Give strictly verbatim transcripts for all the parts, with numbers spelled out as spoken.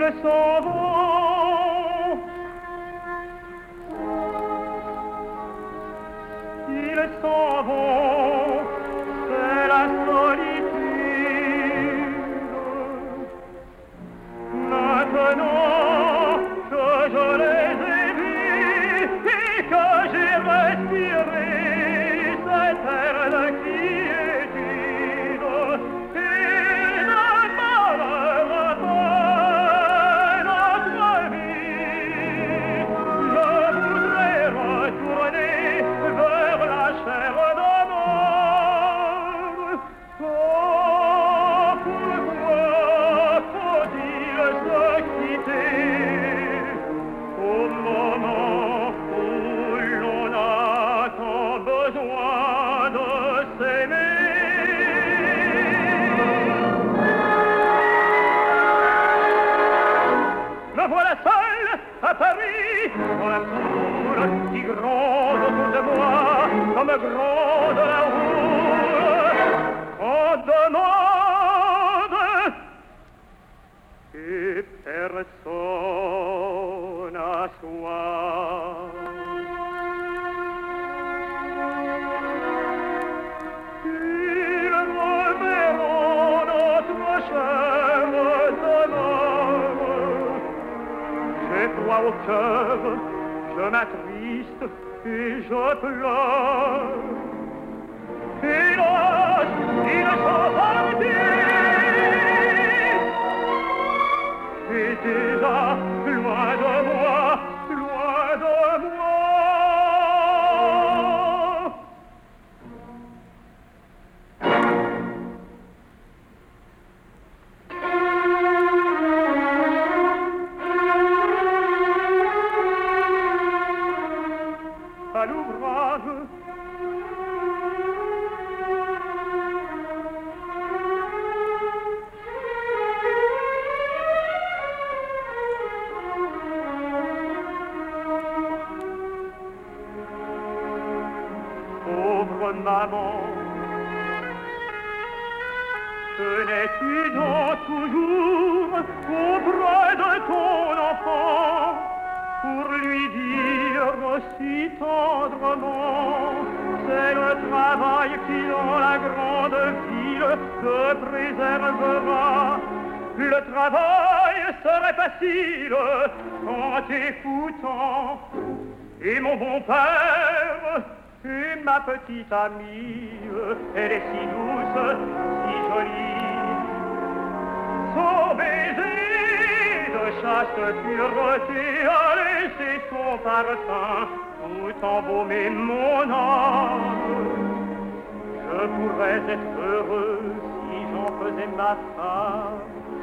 Ils s'en vont, ils s'en vont, c'est la solitude. Maintenant que je les ai vus et que j'ai respiré cette air de quiétude et de malheur de notre vie, je voudrais retourner vers la chair de mort. Oh, pourquoi faut-il se quitter au moment où l'on a tant besoin de s'aimer? Me voilà seul à Paris, dans la foule qui gronde autour de moi, comme gronde la houle. On demande et personne à soi. Ils reverront notre chair demain. J'ai froid au cœur, je m'attriste et je pleure. Hélas, ils sont partis. Et déjà, loin de moi, loin de moi. À l'ouvrage, pauvre maman, tenais-tu donc toujours auprès de ton enfant pour lui dire si tendrement c'est le travail qui dans la grande ville te préservera. Le travail serait facile en t'écoutant, et mon bon père et ma petite amie, elle est si douce, si jolie. Son baiser de chaste pureté a laissé son parfum tout embaumer mon âme. Je pourrais être heureux si j'en faisais ma femme.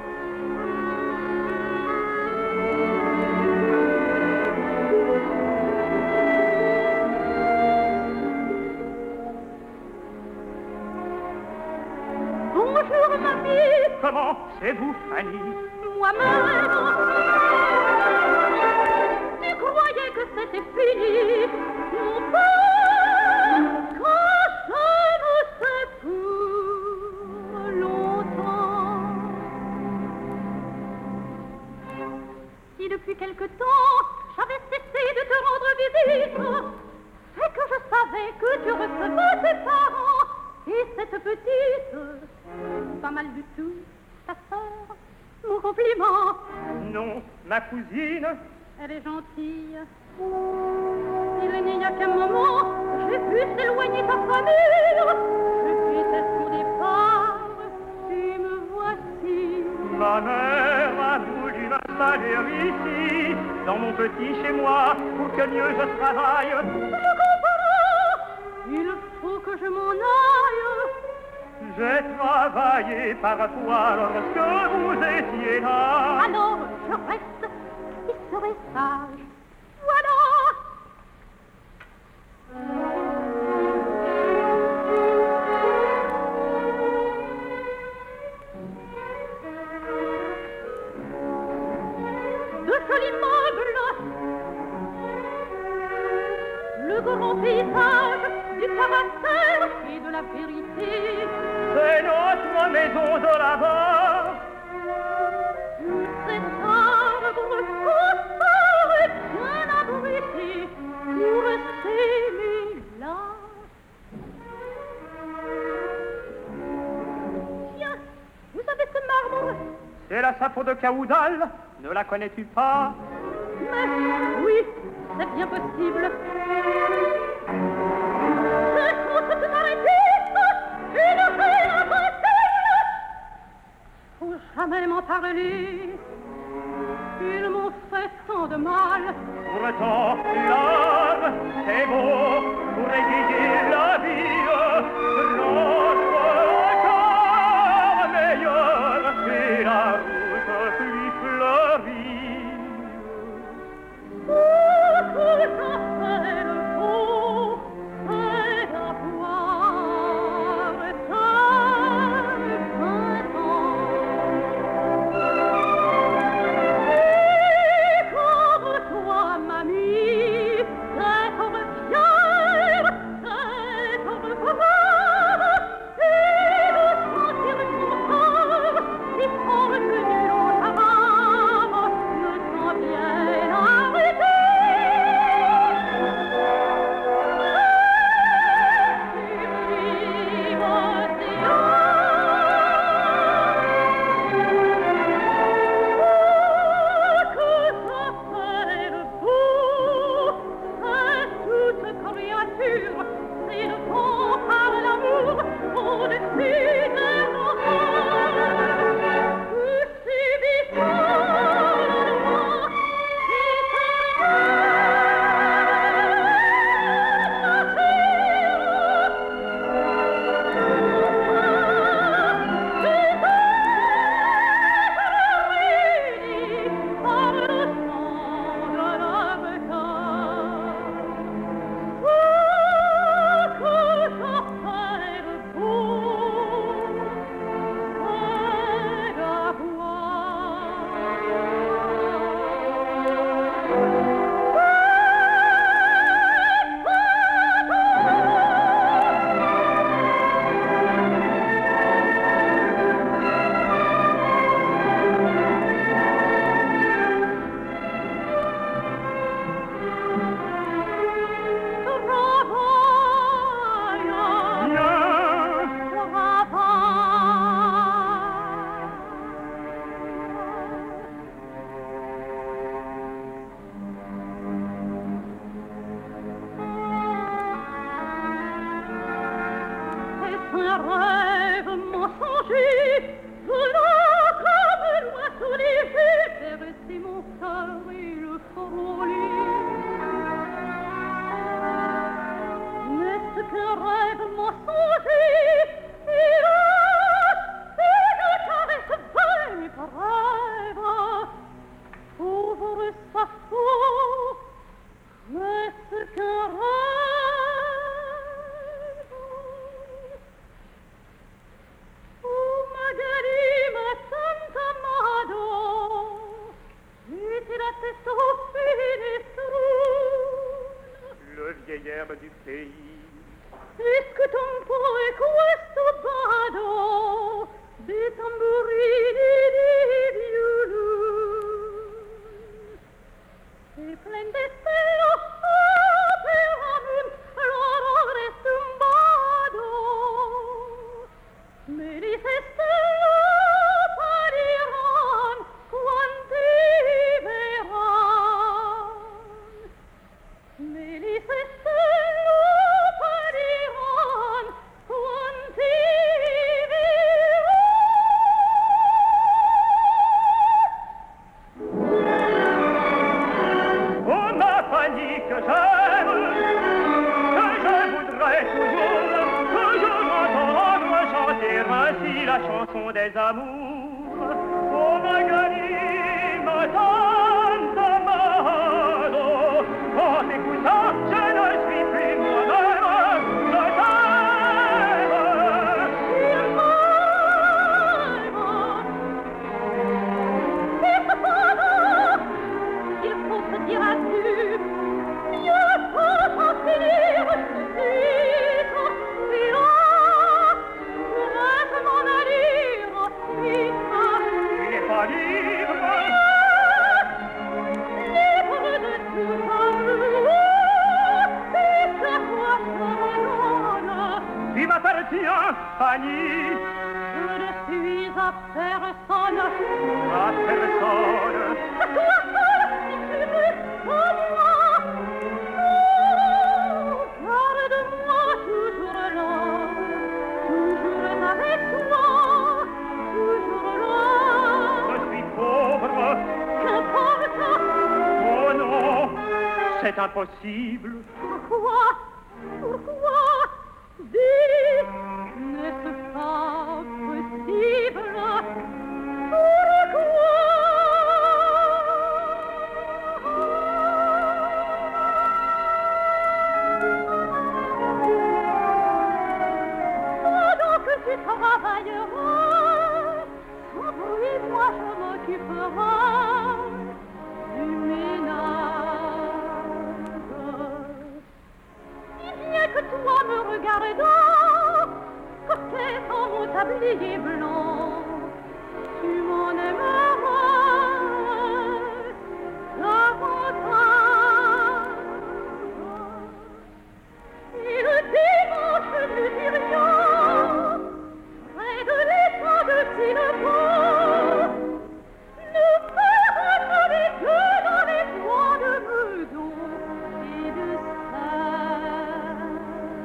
Bonjour, mamie. Comment, c'est vous, Fanny? Moi-même. Tu croyais que c'était fini, mon père, quand je ne sais plus longtemps. Si depuis quelque temps j'avais cessé de te rendre visite, c'est que je savais que tu recevais tes parents et cette petite, pas mal du tout, ta sœur. Mon compliment. Non, ma cousine. Elle est gentille. Il n'y a qu'un moment, j'ai vu s'éloigner ta famille. Je suis son départ, et me voici. Ma mère a voulu m'installer ici, dans mon petit chez moi, pour que mieux je travaille. Je comprends. Il faut que je m'en aille. J'ai travaillé parfois lorsque vous étiez là. Alors je reste et serai sage. Voilà. De jolis meubles, le grand paysage du caractère et de la vérité. C'est notre maison de là-bas. C'est ça. la Sappho de Caoudal, ne la connais-tu pas? Mais oui, c'est bien possible. C'est quand tu m'arrêtes, une reine impossible. Faut jamais m'en parler. Ils m'ont fait tant de mal. Pourtant, l'art, c'est beau pour égayer la vie. L'autre encore meilleur, c'est la route plus fleurie. Oh, que ça fait le beau, c'est à voir ça le printemps. Et comme toi, mamie, c'est comme fière, c'est comme brave, et de sentir son corps si fort que nul autre rame ne s'en vient arrêter. Sublime océan, que ça fait le beau, c'est toute créature, c'est le vent par l'amour au-dessus des renforts. Que subitement la loi un rêve mensonger, venant comme l'oiseau léger, caresser mon cœur et le frôler. N'est-ce qu'un rêve mensonger? Hélas, une caresse vaine et brève. Pauvre Sappho, n'est-ce qu'un rêve? Oh Magali, ma santa Mado, metti la testa fine struna. Le vieillard du pays. Est-ce tempo e questo bado dei tamburini di violoni e prende stelo operamun loro resta un bado me li se stelo pariran quanti veran me li se stelo pariran quanti On m'a pas dit que j'aime, que je voudrais toujours, toujours m'entendre chanter ainsi la chanson des amours. Oh Magali, ma tante Amado, en t'écoutant, je ne suis plus moi-même, je t'aime. Il faut se dire adieu, mieux faut en finir tout de suite. Et là, pourrais-je m'en aller ensuite? Il n'est pas libre, libre de tout amour, et sa voix se redonne. il m'appartient, Fanny. je ne suis à personne. À personne. À toi seul, si tu veux, à moi. Oh, garde-moi toujours là, toujours avec toi, toujours là. Je suis pauvre. Qu'importe. Oh non, c'est impossible. Pourquoi? Pourquoi? Dis, n'est-ce pas possible? Pourquoi? Pendant que tu travailleras, sans bruit, moi je m'occuperai du ménage. Il n'y a que toi me regardant, coquette en mon tablier blanc, tu m'en aimeras davantage. Et le dimanche luxuriant, près de l'étang de Silvan, nous ferons les deux dans les bois de Meudon et de Sèvres.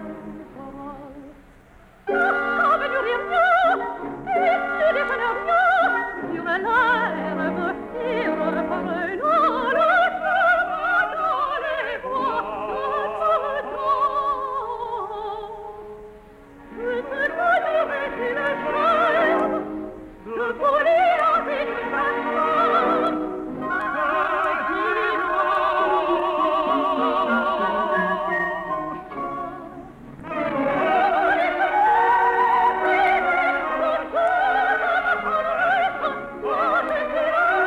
Nous convenirions et nous déjeunerions sur l'herbe et reprenons le chemin dans les bois de Meudon. Je te conduirai sur le chemin de voler avec ta femme.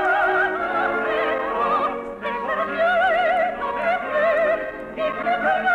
Thank you.